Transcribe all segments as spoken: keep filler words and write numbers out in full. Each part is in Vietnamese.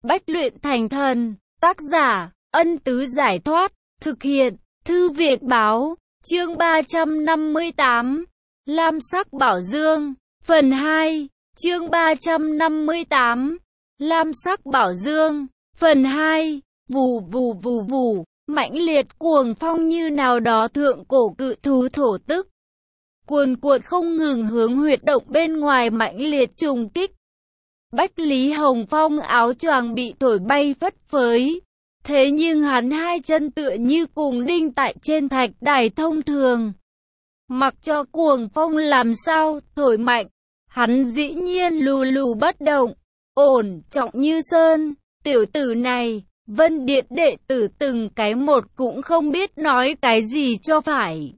Bách luyện thành thần, tác giả, Ân Tứ Giải Thoát, thực hiện, Thư Viện Báo, chương ba trăm năm mươi tám, Lam Sắc Bảo Dương, phần hai, chương ba trăm năm mươi tám, Lam Sắc Bảo Dương, phần hai, vù vù vù vù, mãnh liệt cuồng phong như nào đó thượng cổ cự thú thổ tức. Cuồn cuộn không ngừng hướng huyệt động bên ngoài mãnh liệt trùng kích. Bách Lý Hồng Phong áo choàng bị thổi bay phất phới. Thế nhưng hắn hai chân tựa như cùng đinh tại trên thạch đài thông thường. Mặc cho cuồng phong làm sao thổi mạnh, hắn dĩ nhiên lù lù bất động, ổn trọng như sơn. Tiểu tử này, Vân Điện đệ tử từng cái một cũng không biết nói cái gì cho phải.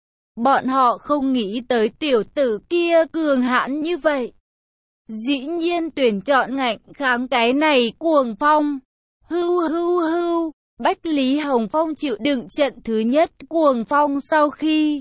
Bọn họ không nghĩ tới tiểu tử kia cường hãn như vậy. Dĩ nhiên tuyển chọn ngạnh kháng cái này cuồng phong. Hưu hưu hưu, Bách Lý Hồng Phong chịu đựng trận thứ nhất cuồng phong sau khi.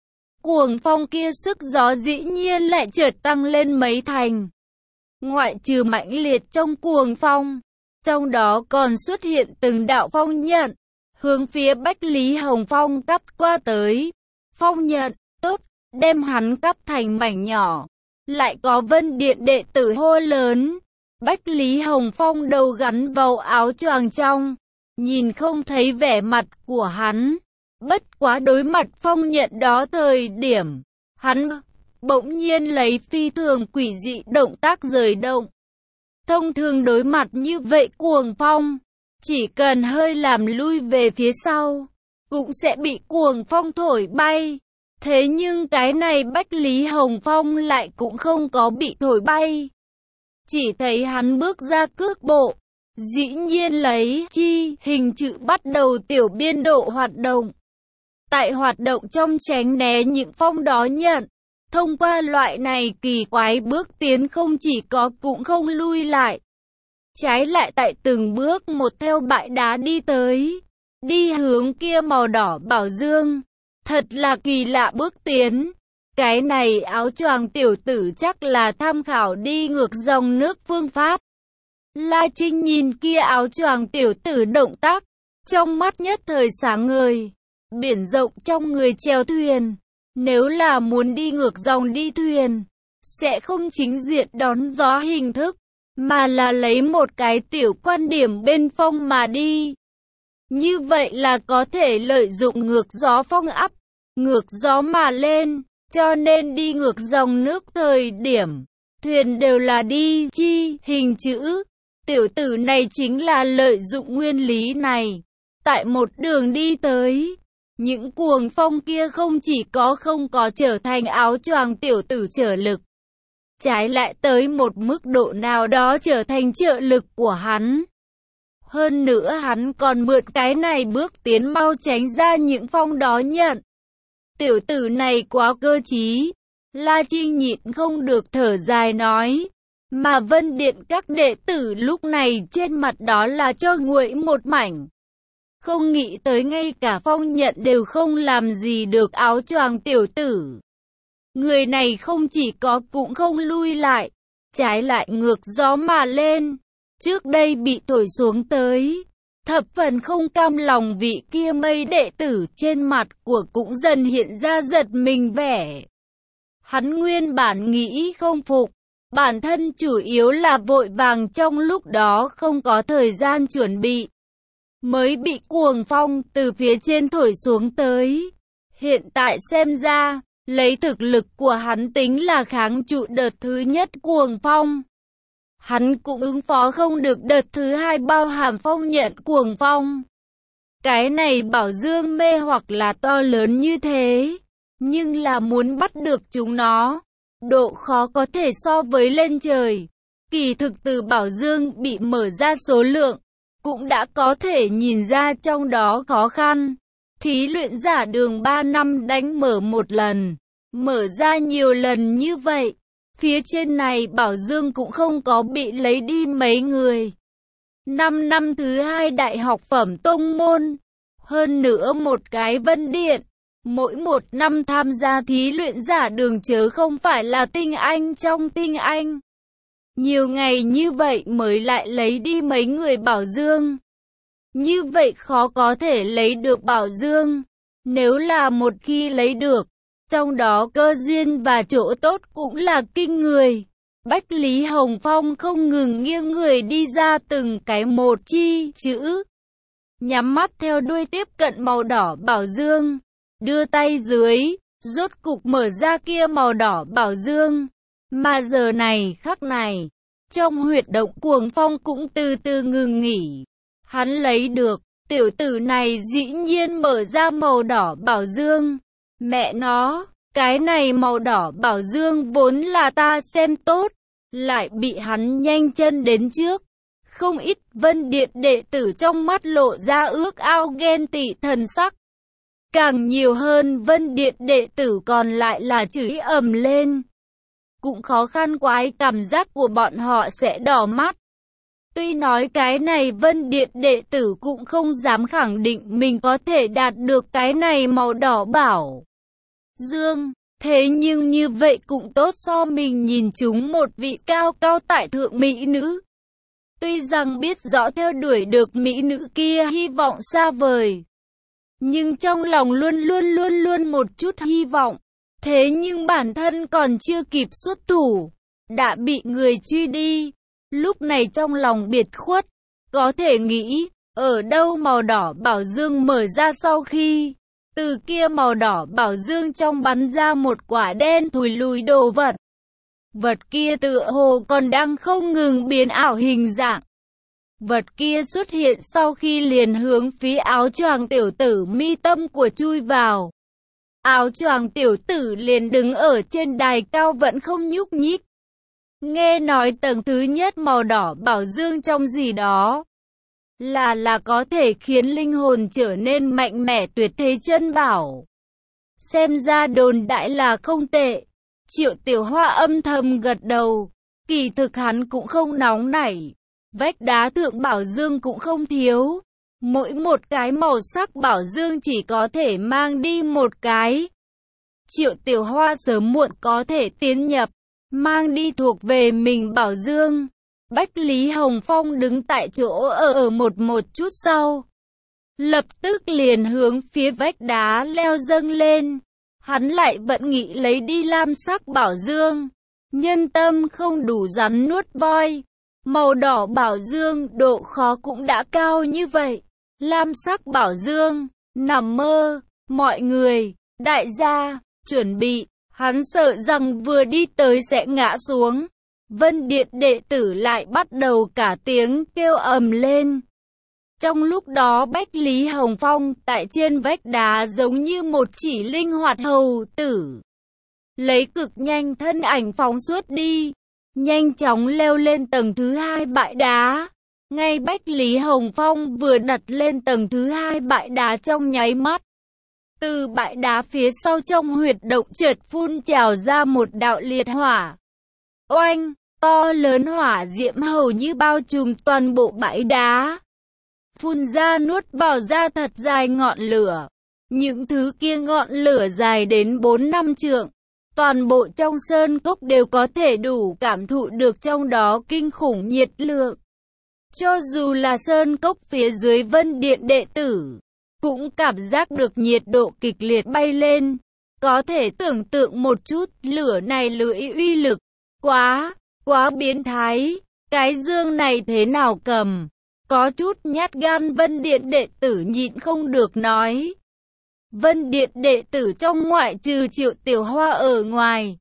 Cuồng phong kia sức gió dĩ nhiên lại chợt tăng lên mấy thành. Ngoại trừ mãnh liệt trong cuồng phong, trong đó còn xuất hiện từng đạo phong nhận, hướng phía Bách Lý Hồng Phong cắt qua tới. Phong nhận, tốt, đem hắn cắt thành mảnh nhỏ. Lại có Vân Điện đệ tử hô lớn. Bách Lý Hồng Phong đầu gắn vào áo choàng trong, nhìn không thấy vẻ mặt của hắn. Bất quá đối mặt phong nhận đó thời điểm, hắn bỗng nhiên lấy phi thường quỷ dị động tác rời động. Thông thường đối mặt như vậy cuồng phong, chỉ cần hơi làm lui về phía sau, cũng sẽ bị cuồng phong thổi bay. Thế nhưng cái này Bách Lý Hồng Phong lại cũng không có bị thổi bay. Chỉ thấy hắn bước ra cước bộ, dĩ nhiên lấy chi hình chữ bắt đầu tiểu biên độ hoạt động. Tại hoạt động trong tránh né những phong đó nhận, thông qua loại này kỳ quái bước tiến không chỉ có cũng không lui lại. Trái lại tại từng bước một theo bãi đá đi tới, đi hướng kia màu đỏ bảo dương. Thật là kỳ lạ bước tiến. Cái này áo choàng tiểu tử chắc là tham khảo đi ngược dòng nước phương pháp. La Trinh nhìn kia áo choàng tiểu tử động tác, trong mắt nhất thời sáng ngời. Biển rộng trong người chèo thuyền, nếu là muốn đi ngược dòng đi thuyền, sẽ không chính diện đón gió hình thức, mà là lấy một cái tiểu quan điểm bên phong mà đi. Như vậy là có thể lợi dụng ngược gió phong áp, ngược gió mà lên, cho nên đi ngược dòng nước thời điểm, thuyền đều là đi chi hình chữ. Tiểu tử này chính là lợi dụng nguyên lý này. Tại một đường đi tới, những cuồng phong kia không chỉ có không có trở thành áo choàng tiểu tử trợ lực, trái lại tới một mức độ nào đó trở thành trợ lực của hắn. Hơn nữa hắn còn mượn cái này bước tiến mau tránh ra những phong đó nhận. Tiểu tử này quá cơ trí. La Trinh nhịn không được thở dài nói. Mà Vân Điện các đệ tử lúc này trên mặt đó là cho nguội một mảnh. Không nghĩ tới ngay cả phong nhận đều không làm gì được áo choàng tiểu tử. Người này không chỉ có cũng không lui lại, trái lại ngược gió mà lên. Trước đây bị thổi xuống tới, thập phần không cam lòng vị kia mây đệ tử trên mặt của cũng dần hiện ra giật mình vẻ. Hắn nguyên bản nghĩ không phục, bản thân chủ yếu là vội vàng trong lúc đó không có thời gian chuẩn bị, mới bị cuồng phong từ phía trên thổi xuống tới. Hiện tại xem ra, lấy thực lực của hắn tính là kháng trụ đợt thứ nhất cuồng phong. Hắn cũng ứng phó không được đợt thứ hai bao hàm phong nhận cuồng phong. Cái này bảo dương mê hoặc là to lớn như thế, nhưng là muốn bắt được chúng nó, độ khó có thể so với lên trời. Kỳ thực từ bảo dương bị mở ra số lượng, cũng đã có thể nhìn ra trong đó khó khăn. Thí luyện giả đường ba năm đánh mở một lần, mở ra nhiều lần như vậy. Phía trên này bảo dương cũng không có bị lấy đi mấy người. Năm năm thứ hai đại học phẩm tông môn, hơn nữa một cái Vân Điện. Mỗi một năm tham gia thí luyện giả đường chớ không phải là tinh anh trong tinh anh. Nhiều ngày như vậy mới lại lấy đi mấy người Bảo Dương. Như vậy khó có thể lấy được Bảo Dương. Nếu là một khi lấy được, trong đó cơ duyên và chỗ tốt cũng là kinh người. Bách Lý Hồng Phong không ngừng nghiêng người đi ra từng cái một chi chữ. Nhắm mắt theo đuôi tiếp cận màu đỏ Bảo Dương. Đưa tay dưới, rốt cục mở ra kia màu đỏ Bảo Dương. Mà giờ này khắc này, trong huyệt động Cuồng Phong cũng từ từ ngừng nghỉ. Hắn lấy được, tiểu tử này dĩ nhiên mở ra màu đỏ Bảo Dương. Mẹ nó, cái này màu đỏ Bảo Dương vốn là ta xem tốt, lại bị hắn nhanh chân đến trước. Không ít Vân Điện đệ tử trong mắt lộ ra ước ao ghen tị thần sắc. Càng nhiều hơn Vân Điện đệ tử còn lại là chửi ầm lên. Cũng khó khăn quái cảm giác của bọn họ sẽ đỏ mắt. Tuy nói cái này Vân Điện đệ tử cũng không dám khẳng định mình có thể đạt được cái này màu đỏ Bảo Dương. Thế nhưng như vậy cũng tốt so mình nhìn chúng một vị cao cao tại thượng mỹ nữ. Tuy rằng biết rõ theo đuổi được mỹ nữ kia hy vọng xa vời, nhưng trong lòng luôn luôn luôn luôn một chút hy vọng. Thế nhưng bản thân còn chưa kịp xuất thủ, đã bị người truy đi. Lúc này trong lòng biệt khuất, có thể nghĩ, ở đâu màu đỏ Bảo Dương mở ra sau khi, từ kia màu đỏ Bảo Dương trong bắn ra một quả đen thùi lùi đồ vật. Vật kia tựa hồ còn đang không ngừng biến ảo hình dạng. Vật kia xuất hiện sau khi liền hướng phía áo choàng tiểu tử mi tâm của chui vào. Áo choàng tiểu tử liền đứng ở trên đài cao vẫn không nhúc nhích. Nghe nói tầng thứ nhất màu đỏ Bảo Dương trong gì đó là là có thể khiến linh hồn trở nên mạnh mẽ tuyệt thế chân bảo. Xem ra đồn đại là không tệ. Triệu Tiểu Hoa âm thầm gật đầu. Kỳ thực hắn cũng không nóng nảy. Vách đá thượng Bảo Dương cũng không thiếu. Mỗi một cái màu sắc Bảo Dương chỉ có thể mang đi một cái. Triệu Tiểu Hoa sớm muộn có thể tiến nhập, mang đi thuộc về mình Bảo Dương. Bách Lý Hồng Phong đứng tại chỗ ở ở một một chút sau. Lập tức liền hướng phía vách đá leo dâng lên. Hắn lại vẫn nghĩ lấy đi lam sắc Bảo Dương. Nhân tâm không đủ rắn nuốt voi. Màu đỏ Bảo Dương độ khó cũng đã cao như vậy. Lam sắc Bảo Dương, nằm mơ, mọi người, đại gia, chuẩn bị. Hắn sợ rằng vừa đi tới sẽ ngã xuống. Vân Điện đệ tử lại bắt đầu cả tiếng kêu ầm lên. Trong lúc đó Bách Lý Hồng Phong tại trên vách đá giống như một chỉ linh hoạt hầu tử. Lấy cực nhanh thân ảnh phóng suốt đi. Nhanh chóng leo lên tầng thứ hai bãi đá. Ngay Bách Lý Hồng Phong vừa đặt lên tầng thứ hai bãi đá trong nháy mắt. Từ bãi đá phía sau trong huyệt động chợt phun trào ra một đạo liệt hỏa. Oanh, to lớn hỏa diễm hầu như bao trùm toàn bộ bãi đá. Phun ra nuốt vào ra thật dài ngọn lửa. Những thứ kia ngọn lửa dài đến bốn năm trượng. Toàn bộ trong sơn cốc đều có thể đủ cảm thụ được trong đó kinh khủng nhiệt lượng. Cho dù là sơn cốc phía dưới Vân Điện đệ tử, cũng cảm giác được nhiệt độ kịch liệt bay lên. Có thể tưởng tượng một chút, lửa này lưỡi uy lực. Quá, quá biến thái. Cái dương này thế nào cầm? Có chút nhát gan Vân Điện đệ tử nhịn không được nói. Vân Điện đệ tử trong ngoại trừ Triệu Tiểu Hoa ở ngoài,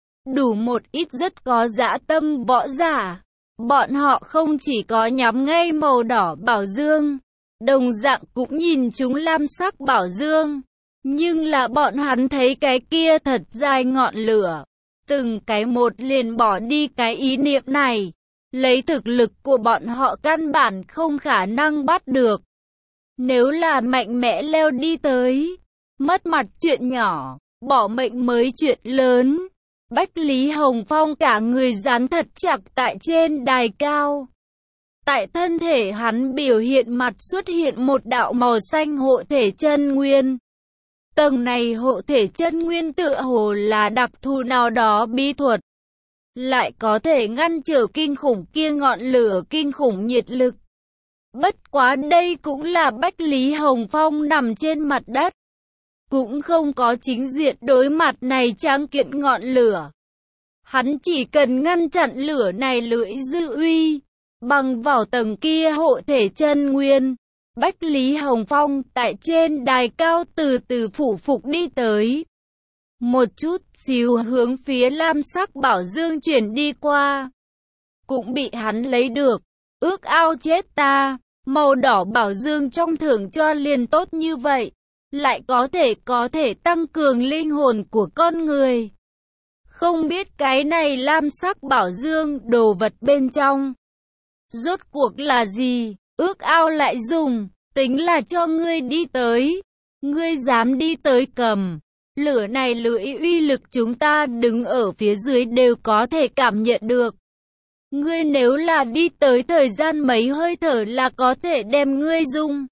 đủ một ít rất có dã tâm võ giả. Bọn họ không chỉ có nhắm ngay màu đỏ Bảo Dương, đồng dạng cũng nhìn chúng lam sắc Bảo Dương. Nhưng là bọn hắn thấy cái kia thật dài ngọn lửa. Từng cái một liền bỏ đi cái ý niệm này. Lấy thực lực của bọn họ căn bản không khả năng bắt được. Nếu là mạnh mẽ leo đi tới, mất mặt chuyện nhỏ, bỏ mệnh mới chuyện lớn. Bách Lý Hồng Phong cả người dán thật chặt tại trên đài cao. Tại thân thể hắn biểu hiện mặt xuất hiện một đạo màu xanh hộ thể chân nguyên. Tầng này hộ thể chân nguyên tựa hồ là đặc thù nào đó bí thuật. lại có thể ngăn trở kinh khủng kia ngọn lửa kinh khủng nhiệt lực. Bất quá đây cũng là Bách Lý Hồng Phong nằm trên mặt đất, cũng không có chính diện đối mặt này tráng kiện ngọn lửa. Hắn chỉ cần ngăn chặn lửa này lưỡi dư uy, bằng vào tầng kia hộ thể chân nguyên. Bách Lý Hồng Phong tại trên đài cao từ từ phủ phục đi tới. Một chút xíu hướng phía lam sắc bảo dương chuyển đi qua. Cũng bị hắn lấy được. Ước ao chết ta, màu đỏ bảo dương trong thưởng cho liền tốt như vậy. Lại có thể có thể tăng cường linh hồn của con người. Không biết cái này lam sắc bảo dương đồ vật bên trong rốt cuộc là gì, ước ao lại dùng, tính là cho ngươi đi tới. Ngươi dám đi tới cầm. Lửa này lưỡi uy lực chúng ta đứng ở phía dưới đều có thể cảm nhận được. Ngươi nếu là đi tới thời gian mấy hơi thở là có thể đem ngươi dung.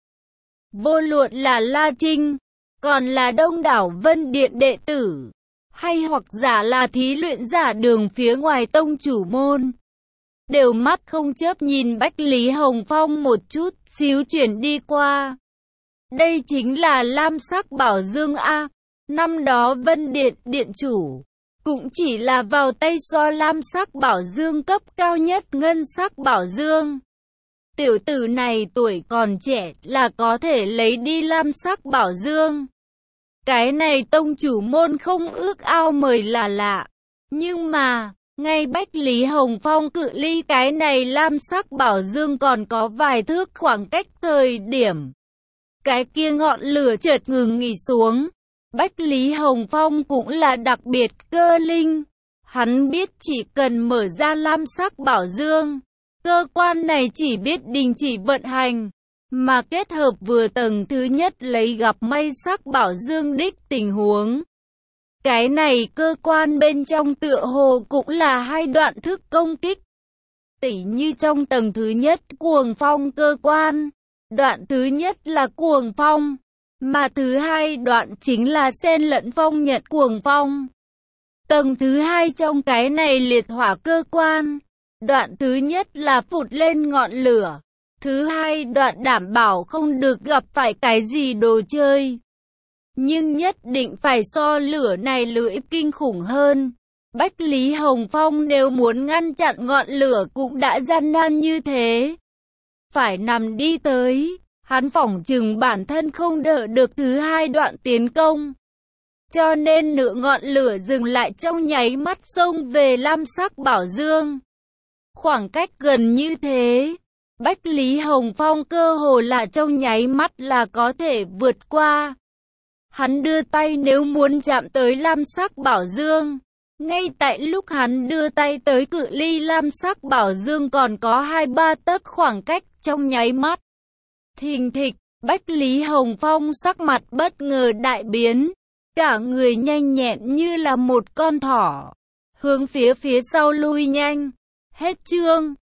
Vô luận là La Trinh, còn là đông đảo Vân Điện đệ tử, hay hoặc giả là thí luyện giả đường phía ngoài tông chủ môn, đều mắt không chớp nhìn Bách Lý Hồng Phong một chút xíu chuyển đi qua. Đây chính là lam sắc bảo dương A. Năm đó Vân Điện điện chủ cũng chỉ là vào tay so lam sắc bảo dương cấp cao nhất ngân sắc bảo dương. Tiểu tử này tuổi còn trẻ là có thể lấy đi lam sắc bảo dương. Cái này tông chủ môn không ước ao mời là lạ. Nhưng mà, ngay Bách Lý Hồng Phong cự ly cái này lam sắc bảo dương còn có vài thước khoảng cách thời điểm. Cái kia ngọn lửa chợt ngừng nghỉ xuống. Bách Lý Hồng Phong cũng là đặc biệt cơ linh. Hắn biết chỉ cần mở ra lam sắc bảo dương, cơ quan này chỉ biết đình chỉ vận hành, mà kết hợp vừa tầng thứ nhất lấy gặp may sắc bảo dương đích tình huống. Cái này cơ quan bên trong tựa hồ cũng là hai đoạn thức công kích. Tỉ như trong tầng thứ nhất cuồng phong cơ quan, đoạn thứ nhất là cuồng phong, mà thứ hai đoạn chính là xen lẫn phong nhật cuồng phong. Tầng thứ hai trong cái này liệt hỏa cơ quan, đoạn thứ nhất là phụt lên ngọn lửa, thứ hai đoạn đảm bảo không được gặp phải cái gì đồ chơi. Nhưng nhất định phải so lửa này lưỡi kinh khủng hơn. Bách Lý Hồng Phong nếu muốn ngăn chặn ngọn lửa cũng đã gian nan như thế. Phải nằm đi tới, hắn phỏng chừng bản thân không đỡ được thứ hai đoạn tiến công. Cho nên nửa ngọn lửa dừng lại trong nháy mắt xông về lam sắc bảo dương. Khoảng cách gần như thế, Bách Lý Hồng Phong cơ hồ là trong nháy mắt là có thể vượt qua. Hắn đưa tay nếu muốn chạm tới lam sắc bảo dương. Ngay tại lúc hắn đưa tay tới cự ly lam sắc bảo dương còn có hai ba tấc khoảng cách trong nháy mắt. Thình thịch, Bách Lý Hồng Phong sắc mặt bất ngờ đại biến. Cả người nhanh nhẹn như là một con thỏ. Hướng phía phía sau lui nhanh. Hết chương.